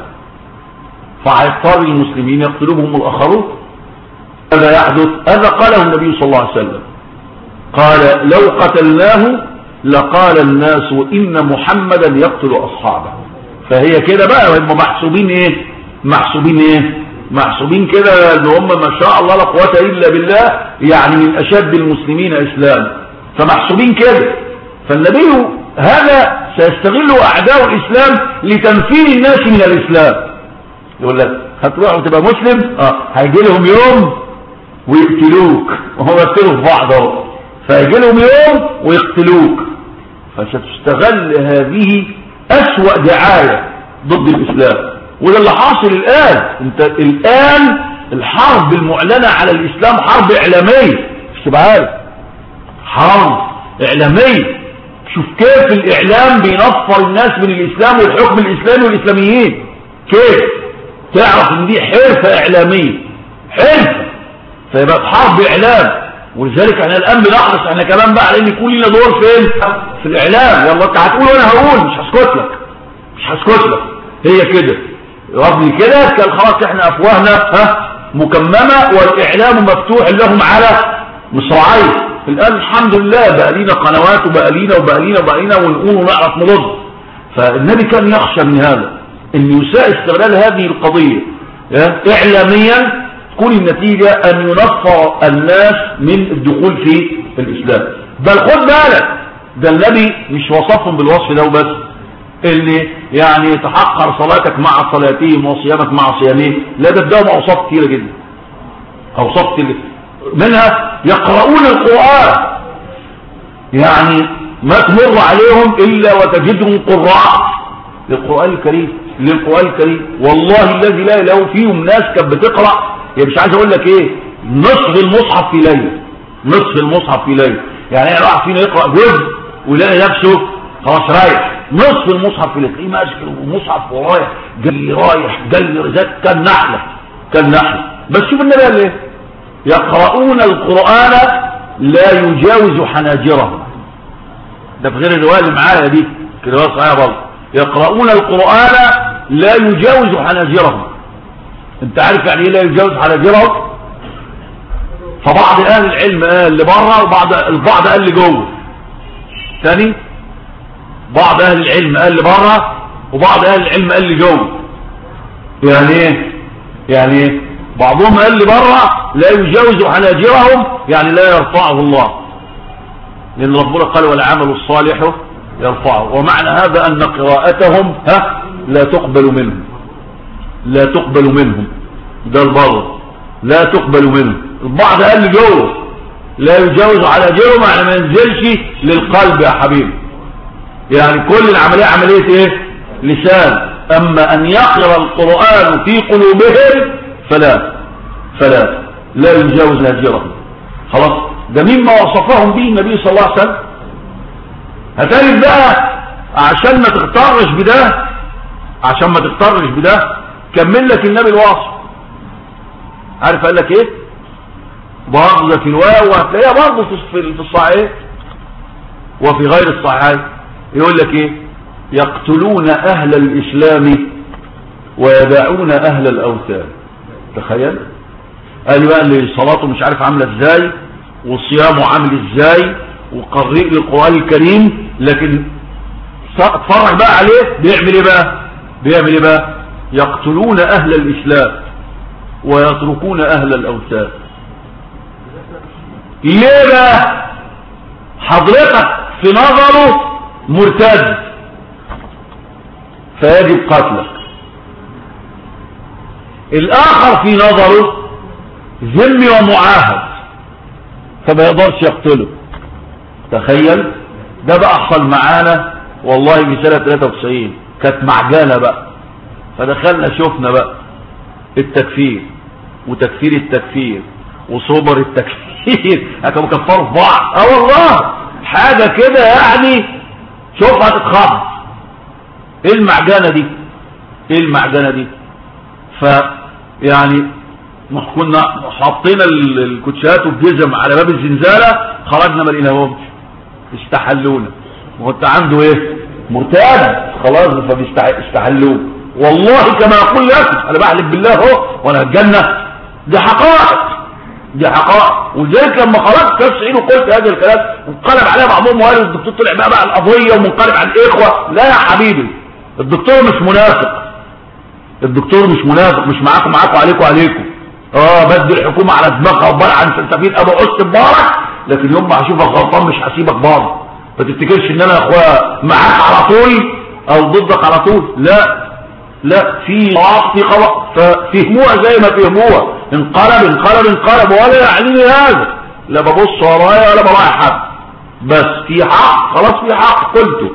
فهيضطر المسلمين يقتلوهم الآخرون. هذا يحدث، هذا قاله النبي صلى الله عليه وسلم، قال لو قتلناه لقال الناس إن محمدا يقتل أصحابه. فهي كده بقى، هم محسوبين ايه محسوبين ايه محسوبين كده ان هم ما شاء الله لا قوه الا بالله، يعني من اشد المسلمين اسلام، فمحسوبين كده. فالنبي هذا سيستغله اعداء الاسلام لتنفير الناس من الاسلام. يقول لك هتروح وتبقى مسلم، اه هيجي لهم يوم ويقتلوك، وهو يقتلوا في بعض اهو، فيجي لهم يوم ويقتلوك. فستستغل هذه اسوأ دعايه ضد الاسلام، وده اللي حاصل الآن. انت الآن الحرب المعلنة على الإسلام حرب إعلامية، مش تبقى عارف، حرب إعلامية. شوف كيف الإعلام بينفر الناس من الإسلام والحكم الإسلامي والإسلاميين، كيف تعرف ان دي حرفة إعلامية، حرفة. فيبقى حرب إعلام. ولذلك احنا الآن بنحرص احنا كمان بقى على ان يكون لنا دور فين في الإعلام. والله انت هتقول وانا هقول، مش هسكت لك مش هسكت لك هي كده. قبل كده كان خلاص احنا افواهنا ها مكممه والاعلام مفتوح لهم على مصراعيه. الان الحمد لله بقى لينا قنوات وبقى لينا وبقى لينا وبقى لينا ونقول ونعرف نرد فالنبي كان يخشى من هذا، ان يساء استغلال هذه القضية اعلاميا تكون النتيجة ان ينفر الناس من الدخول في الاسلام. بل خد بالك، ده النبي مش وصفهم بالوصف ده وبس، اللي يعني تحقر صلاتك مع صلاتهم وصيامك مع صيامهم، لا ده اداهم اوصاف كثيرة جدا، اوصاف كثيرة منها يقرؤون القرآن، يعني ما تمر عليهم الا وتجدهم قراء للقرآن الكريم للقرآن الكريم. والله الذي لا اله الا فيهم ناس كانت بتقرأ، يعني مش عايز اقول لك ايه، نصف المصحف في ليلة، نصف المصحف في ليلة. يعني ايه واحد فينا يقرأ جزء ويلاقي نفسه خلاص رايح نصف المصحف في ليلة، ايه ماسك المصحف ورايح جاي رايح جاي ذات كالنحلة كالنحلة. بس شوف النبي قال ايه، يقرؤون القرآن لا يجاوز حناجرهم. ده في غير الرواية اللي معايا دي، الرواية صحيحة برضه، يقرؤون القرآن لا يجاوز حناجرهم. انت عارف يعني ايه لا يجاوز حناجرهم؟ فبعض اهل العلم قال اللي بره، وبعض البعض قال اللي جوه. ثاني بعض اهل العلم قال اللي بره، وبعض اهل العلم قال اللي جوه. يعني ايه؟ يعني ايه؟ بعضهم قال اللي بره لا يجاوز حناجرهم، يعني لا يرفعه الله، لأن ربنا قال والعمل الصالح يرفعه. ومعنى هذا أن قراءتهم ها لا تقبل منهم لا تقبل منهم ده البر لا تقبل منهم. البعض قال لي جوه لا يجاوز على جيرهم، يعني ما ينزلش للقلب يا حبيبي، يعني كل العملية عملية ايه؟ لسان. أما أن يقرأ القرآن في قلوبهم فلا فلا لا يجاوز هاجرهم. خلاص، ده مما وصفهم به النبي صلى الله عليه وسلم. هتعرف بقى عشان ما تغترش بده عشان ما تغترش بده كمل لك النبي الوصف. عارف قال لك ايه؟ برضه في الواو، وهتلاقيها برضه في الصحيح وفي غير الصحيح. يقول لك ايه؟ يقتلون اهل الاسلام ويدعون اهل الاوثان. تخيل، قال بقى اللي صلاته مش عارف عامله ازاي وصيامه عامل ازاي وقرئ القرآن الكريم، لكن اتفرج بقى عليه بيعمل ايه بقى بيعمل ايه بقى يقتلون اهل الاسلام ويتركون اهل الاوثان. ليه بقى؟ حضرتك في نظره مرتد فيجب قتلك، الاخر في نظره ذمي ومعاهد فما يقدرش يقتله. تخيل، ده بقى حصل معانا والله في سنة ثلاثة وتسعين، كانت معجنة بقى. فدخلنا شفنا بقى التكفير وتكفير التكفير وصبر التكفير كانوا كفروا في بعض. اه والله حاجة كده يعني شوف هتتخض. ايه المعجنة دي ايه المعجنة دي ف يعني كنا حاطين الكوتشات والجزم على باب الزنزانة، خرجنا ما لقيناهمش، استحلونا. وانت عنده ايه؟ مرتاد خلاص، فبيستحلوه. والله كما يقول لك انا بحلف بالله اهو وانا الجنة، دي حقائق دي حقائق. ولذلك لما خرجت كاس سعيد وقلت هذا الكلام انقلب عليها بعضهم وقال الدكتور طلع بقى بقى القضية ومنقلب على الاخوة. لا يا حبيبي، الدكتور مش منافق، الدكتور مش منافق، مش معاكم معاكم عليكم عليكم. اه بدي الحكومة على دماغها وبرع عن سلسفين ابو عصت مبارك، لكن يوم ما هشوفك غلطان مش هسيبك برضه. ما تفتكرش ان انا يا اخويا معاك على طول او ضدك على طول، لا لا، في ضعف في خطأ، ففهموها زي ما فهموها، انقلب انقلب انقلب ولا يعنيني هذا، لا ببص ورايا ولا براعي حد، بس في حق خلاص، في حق قلته.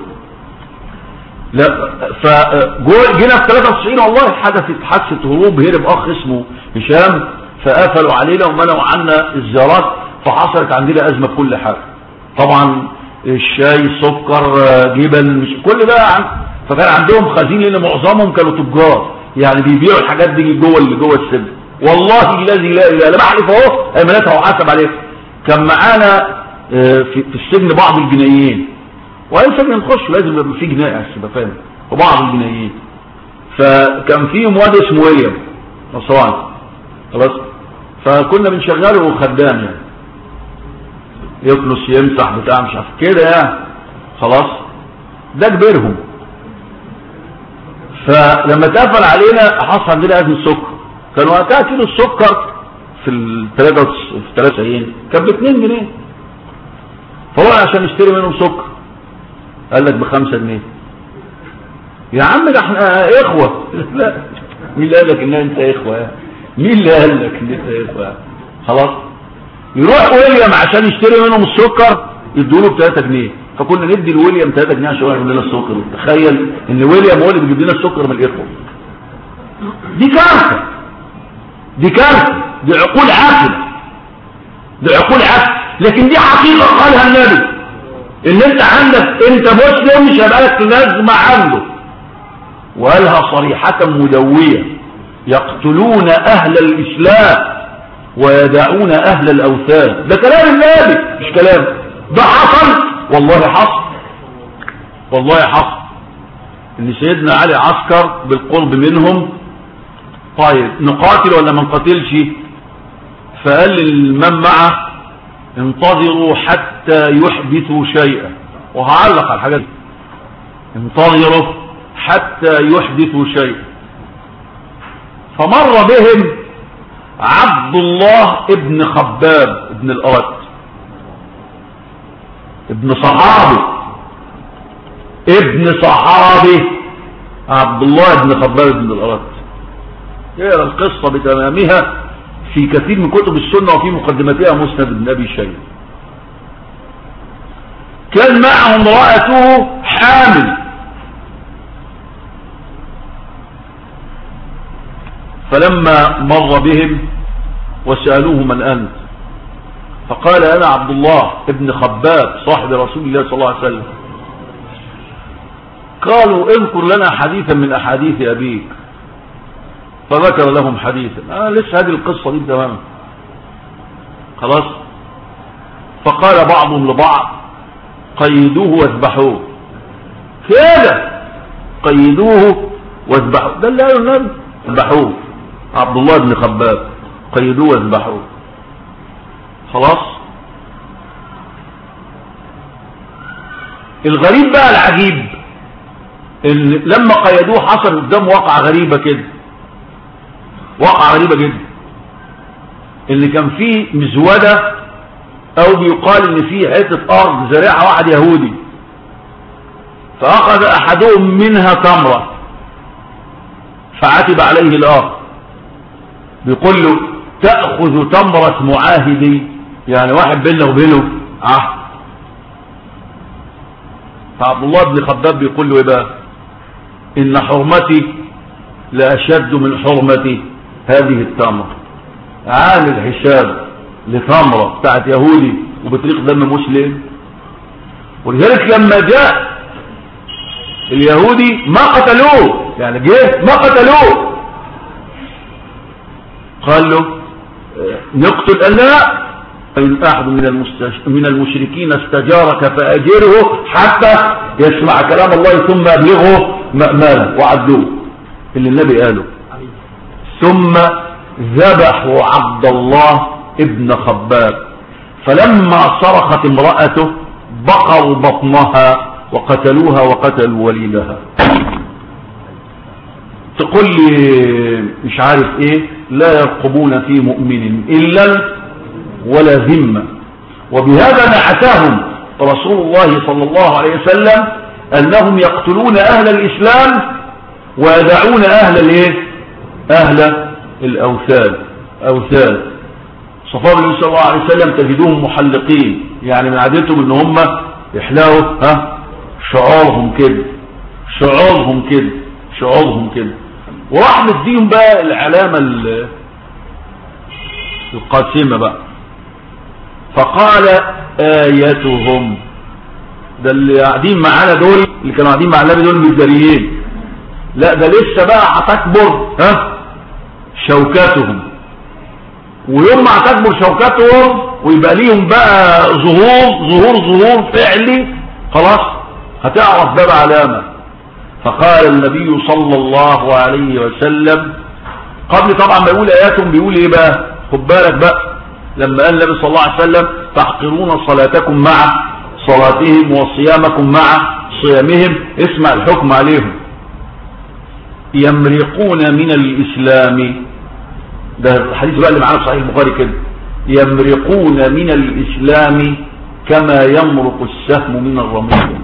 لا فجينا في ثلاثة وتسعين والله حدثت حادثة هروب، هرب اخ اسمه هشام فقفلوا علينا ومنعوا عنا الزيارات، فحصلت عندنا ازمه في كل حاجه. طبعا الشاي سكر جبن مش كل ده عن... فكان عندهم خزين لان معظمهم كانوا تجار، يعني بيبيعوا الحاجات دي جوه اللي جوه السجن. والله الذي لا اله الا بحلف اهو ايماناتها وحاسب عليها. كان معانا في السجن بعض الجنائيين، واي سجن نخش لازم يبقى فيه جنائي عشان تبقى فاهم، وبعض الجنائيين. فكان فيهم واد اسمه ويليام نصراني خلاص، فكنا بنشغله خدام يعني يكنس يمسح بتاع مش عارف كده يعني خلاص. ده كبيرهم فلما اتقفل علينا حصل عندنا ازمه سكر. كان وقتها كيلو السكر في الثلاثة في ثلاثة وتسعين كان ب اتنين جنيه. فهو عشان يشتري منهم سكر قال لك ب خمسة جنيه. يا عم ده احنا اخوه. لا، مين اللي قال لك ان انت اخوه يعني؟ مين اللي قال لك ان انت اخوه؟ خلاص يروح ويليام عشان يشتري منهم السكر يدوا له ب ثلاثة جنيه. فكنا ندي لويليام ثلاثة جنيه عشان يجيب لنا السكر. تخيل ان ويليام هو اللي بيجيب لنا السكر من الاخوه. دي كارثه، دي كارثه، دي عقول عاقله، دي عقول عاقله. لكن دي حقيقه قالها النبي، ان انت عندك انت مسلم مش هيبقى لك لازمه عنده. وقالها صريحه مدويه: يقتلون اهل الاسلام ويدعون اهل الاوثان. ده كلام النبي مش كلام. ده حصل والله، حصل والله حصل ان سيدنا علي عسكر بالقرب منهم. طيب نقاتل ولا ما نقاتلش؟ فقال للمن معه: انتظروا حتى يحدثوا شيئا. وهعلق على الحاجات دي. انتظروا حتى يحدثوا شيئا. فمر بهم عبد الله ابن خباب ابن الأرت، ابن صحابي ابن صحابي عبد الله ابن خباب ابن الأرت. يرى القصة بتمامها في كثير من كتب السنة وفي مقدمتها مسند بن أبي شيبة. كان معه امرأته حامل، فلما مر بهم وسألوه: من أنت؟ فقال: أنا عبد الله ابن خباب صاحب رسول الله صلى الله عليه وسلم. قالوا: اذكر لنا حديثا من أحاديث أبيك. فذكر لهم حديثا. آه لسه هذه القصة دي تماما. خلاص. فقال بعضهم لبعض: قيدوه واذبحوه. كده قيدوه واذبحوه. ده اللي قاله النبي. اذبحوه عبد الله بن خباب، قيدوه واذبحوه. خلاص. الغريب بقى العجيب ان لما قيدوه حصل قدام واقعة غريبة كده، واقعة غريبة جدا. ان كان في مزودة او بيقال ان في حتة ارض زارعها واحد يهودي، فاخذ احدهم منها تمرة فعتب عليه الاخر، بيقول له: تأخذ تمرة معاهدي، يعني واحد بينه وبينه عهد. فعبد الله بن خباب بيقول له: ايه بقى؟ ان حرمتي لاشد من حرمتي هذه التمرة. عامل حساب لتمرة بتاعت يهودي وبطريق دم مسلم. ولذلك لما جاء اليهودي ما قتلوه، يعني جه ما قتلوه، قال له: نقتل؟ قال لا، إن أحد من, من المشركين استجارك فأجره حتى يسمع كلام الله ثم أبلغه مأماله. وعدوه اللي النبي قاله. ثم ذبحوا عبد الله ابن خباب، فلما صرخت امرأته بقروا بطنها وقتلوها وقتلوا وليدها. تقول لي مش عارف ايه: لا يرقبون في مؤمن إلا ولا ذمة. وبهذا نعتهم رسول الله صلى الله عليه وسلم أنهم يقتلون أهل الإسلام ويدعون أهل الايه؟ أهل الأوثان. أوثان صحابة النبي صلى الله عليه وسلم تجدوهم محلقين، يعني من عادتهم ان هم يحلقوا ها شعورهم كده، شعورهم كده، شعورهم كده. وراح مديهم بقى العلامة القاسمة بقى، فقال: آيتهم. ده اللي قاعدين معانا دول، اللي كانوا قاعدين مع النبي دول مزدريين، لا ده لسه بقى هتكبر ها شوكاتهم. ويوم ما هتكبر شوكاتهم ويبقى ليهم بقى ظهور ظهور ظهور فعلي، خلاص هتعرف ده بعلامة. فقال النبي صلى الله عليه وسلم قبل طبعا ما يقول آياتهم بيقول ايه بقى؟ خد بالك بقى، لما قال النبي صلى الله عليه وسلم: تحقرون صلاتكم مع صلاتهم وصيامكم مع صيامهم. اسمع الحكم عليهم. يمرقون من الإسلام، ده الحديث بقى اللي معانا في صحيح البخاري كده، يمرقون من الإسلام كما يمرق السهم من الرمية.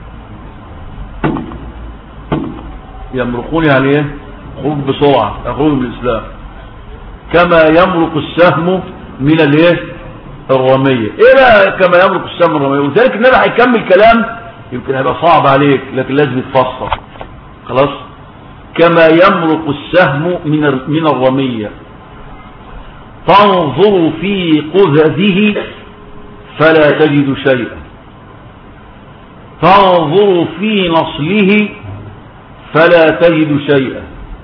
يمرقون يعني ايه؟ خروج بسرعة، خروج من الإسلام، كما يمرق السهم من الايه؟ الرمية. ايه بقى كما يمرق السهم من الرمية؟ وذلك النبي هيكمل كلام يمكن هيبقى صعب عليك لكن لازم يتفسر. خلاص، كما يمرق السهم من من الرمية، تنظر في قذذه فلا تجد شيئا، تنظر في نصله فلا تجد شيئا.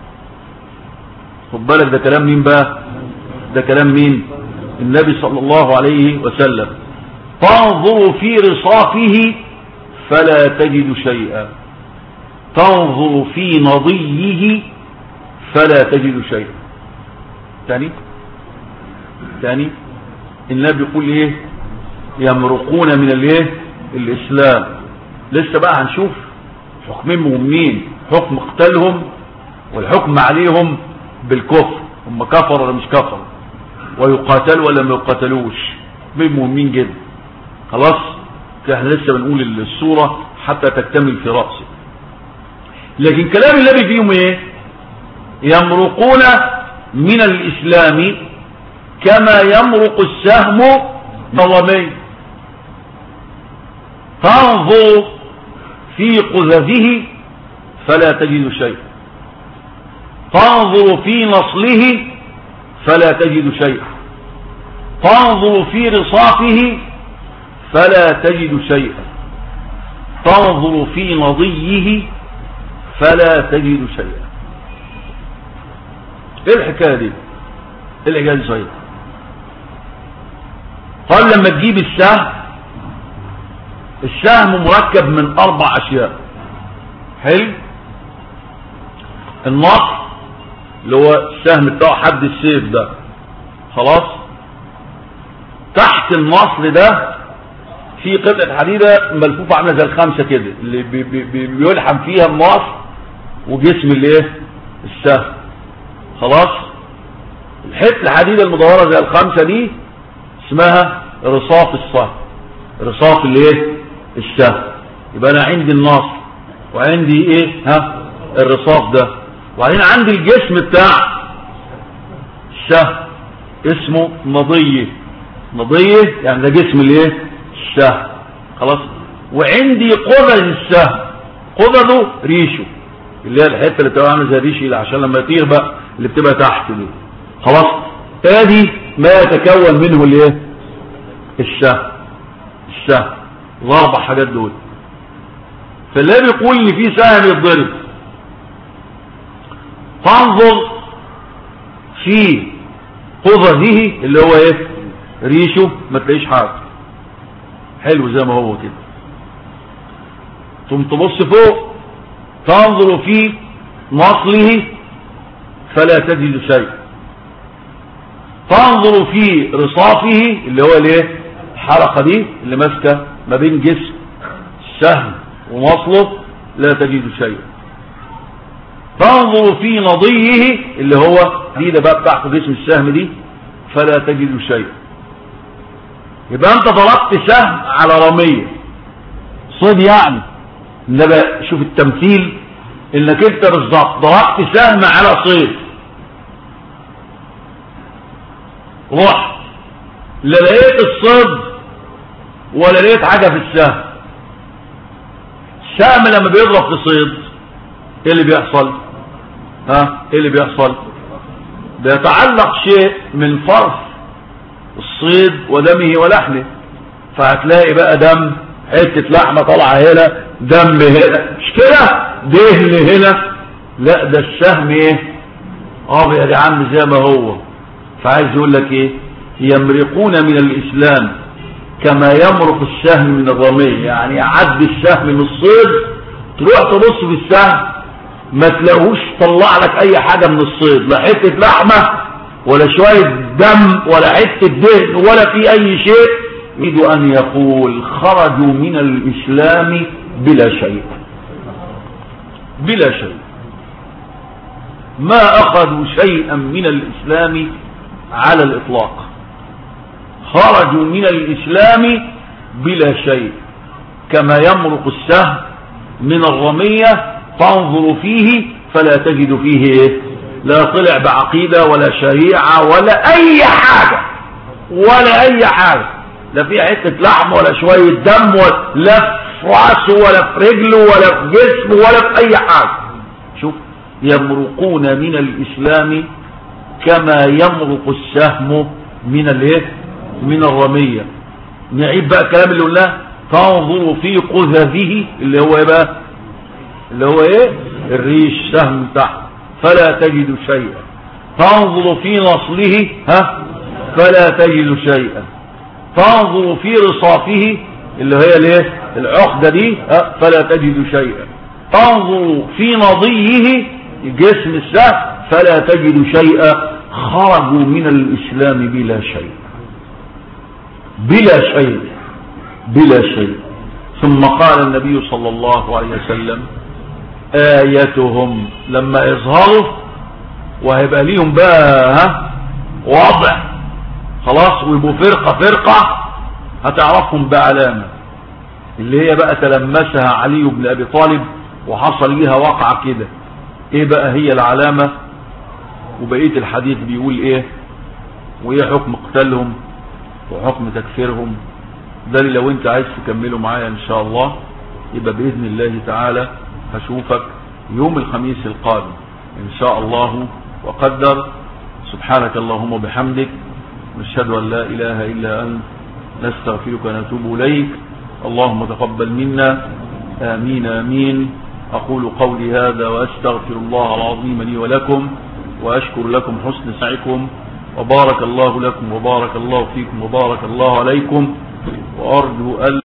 خد بالك ده كلام مين بقى؟ ده كلام مين؟ النبي صلى الله عليه وسلم. تنظر في رصافه فلا تجد شيئا، تنظر في نضيه فلا تجد شيئا. ثاني ثاني النبي يقول ايه؟ يمرقون من الايه؟ الاسلام. لسه بقى هنشوف حكمهم مين، حكم قتلهم والحكم عليهم بالكفر، هم كفر ولا مش كفر، ويقاتلوا ولا ما يقاتلوش، مهمين جدا. خلاص، احنا لسه بنقول الصورة حتى تكتمل في رأسه. لكن كلام النبي فيهم ايه؟ يمرقون من الاسلام كما يمرق السهم من الرمي، تنظر في قذذه فلا تجد شيئا، تنظر في نصله فلا تجد شيئا، تنظر في رصافه فلا تجد شيئا، تنظر في نضيه فلا تجد شيئا. ايه الحكايه دي؟ ايه الحكايه دي صحيح؟ قال لما تجيب السهم، السهم مركب من اربع اشياء. حلو، النصر اللي هو السهم بتاعه حد السيف ده، خلاص، تحت النصر ده في قطعه حديده ملفوفه عامله زي الخمسه كده اللي بي بي بيلحم فيها النصر وجسم الايه؟ السهم. خلاص، الحته الحديده المدوره زي الخمسه دي اسمها رصاف السهم، رصاف الايه؟ السهم. يبقى انا عندي النصر وعندي ايه؟ ها، الرصاف ده، وبعدين عندي الجسم بتاع السهم اسمه نضيه، نضيه يعني ده جسم الايه؟ السهم. خلاص، وعندي قذذ السهم، قذذه ريشه اللي هي الحته اللي بتبقى عامله زي ريشي عشان لما يطير بقى اللي بتبقى تحت دي. خلاص، ادي ما يتكون منه الايه؟ السهم. السهم الاربع حاجات دول. فاللي بيقول ان في سهم يتضرب، تنظر في قذذه اللي هو ايه؟ ريشه، ما تلاقيش حاجه، حلو زي ما هو كده. ثم تبص فوق، تنظر في نصله فلا تجد شيء، تنظر في رصافه اللي هو الايه؟ الحلقه دي اللي ماسكه ما بين جسم السهم ونصله، لا تجد شيء، تنظر في نضيه اللي هو دي ده بقى بتاعته جسم السهم دي، فلا تجد شيء. يبقى انت ضربت سهم على رمية صيد، يعني انما شوف التمثيل، انك انت بالظبط ضربت سهم على صيد، روح لا لقيت الصيد ولا لقيت حاجه في السهم. السهم لما بيضرب في صيد ايه اللي بيحصل؟ ها، ايه اللي بيحصل؟ بيتعلق شيء من فرث الصيد ودمه ولحمه، فهتلاقي بقى دم، حته لحمه طالعه هنا، دم هنا، مش كده؟ دهن هنا. لا، ده السهم ايه؟ ابيض يا عم زي ما هو. فعايز يقول لك ايه؟ يمرقون من الاسلام كما يمرق السهم من الرمية، يعني يعدي السهم من الصيد، تروح تبص في السهم ما تلاقوش طلع لك اي حاجه من الصيد، لا حته لحمه ولا شويه دم ولا حته دهن ولا في اي شيء. يريد ان يقول خرجوا من الاسلام بلا شيء، بلا شيء. ما أخذوا شيئا من الإسلام على الإطلاق، خرجوا من الإسلام بلا شيء، كما يمرق السهم من الرمية تنظر فيه فلا تجد فيه إيه؟ لا طلع بعقيدة ولا شريعة ولا أي حاجة، ولا أي حاجة، لا فيها حتة لحم ولا شوية دم، ولا لا في رأسه ولا في رجله ولا في جسمه ولا في أي حاجة. شوف، يمرقون من الإسلام كما يمرق السهم من الايه؟ من الرمية. نعيد بقى الكلام اللي قلناه، تنظر في قذذه اللي هو ايه بقى؟ اللي هو ايه؟ الريش، سهم تحت، فلا تجد شيئا. تنظر في نصله ها فلا تجد شيئا. تنظر في رصافه اللي هي الايه؟ العقدة دي ها فلا تجد شيئا. تنظر في نضيه جسم السهم فلا تجد شيئا. خرجوا من الإسلام بلا شيء، بلا شيء، بلا شيء. ثم قال النبي صلى الله عليه وسلم: آيتهم لما يظهروا وهيبقى ليهم بقى ها وضع خلاص ويبقوا فرقة فرقة، هتعرفهم بعلامة اللي هي بقى تلمسها علي بن أبي طالب وحصل ليها وقعة كده. ايه بقى هي العلامة؟ وبقية الحديث بيقول ايه؟ وايه حكم قتالهم وحكم تكفيرهم؟ ده اللي لو انت عايز تكمله معايا ان شاء الله يبقى بإذن الله تعالى هشوفك يوم الخميس القادم ان شاء الله وقدر. سبحانك اللهم وبحمدك، نشهد ان لا اله الا انت، نستغفرك ونتوب اليك. اللهم تقبل منا، امين امين. اقول قولي هذا واستغفر الله العظيم لي ولكم، واشكر لكم حسن سعيكم، وبارك الله لكم وبارك الله فيكم وبارك الله عليكم، وارجو أن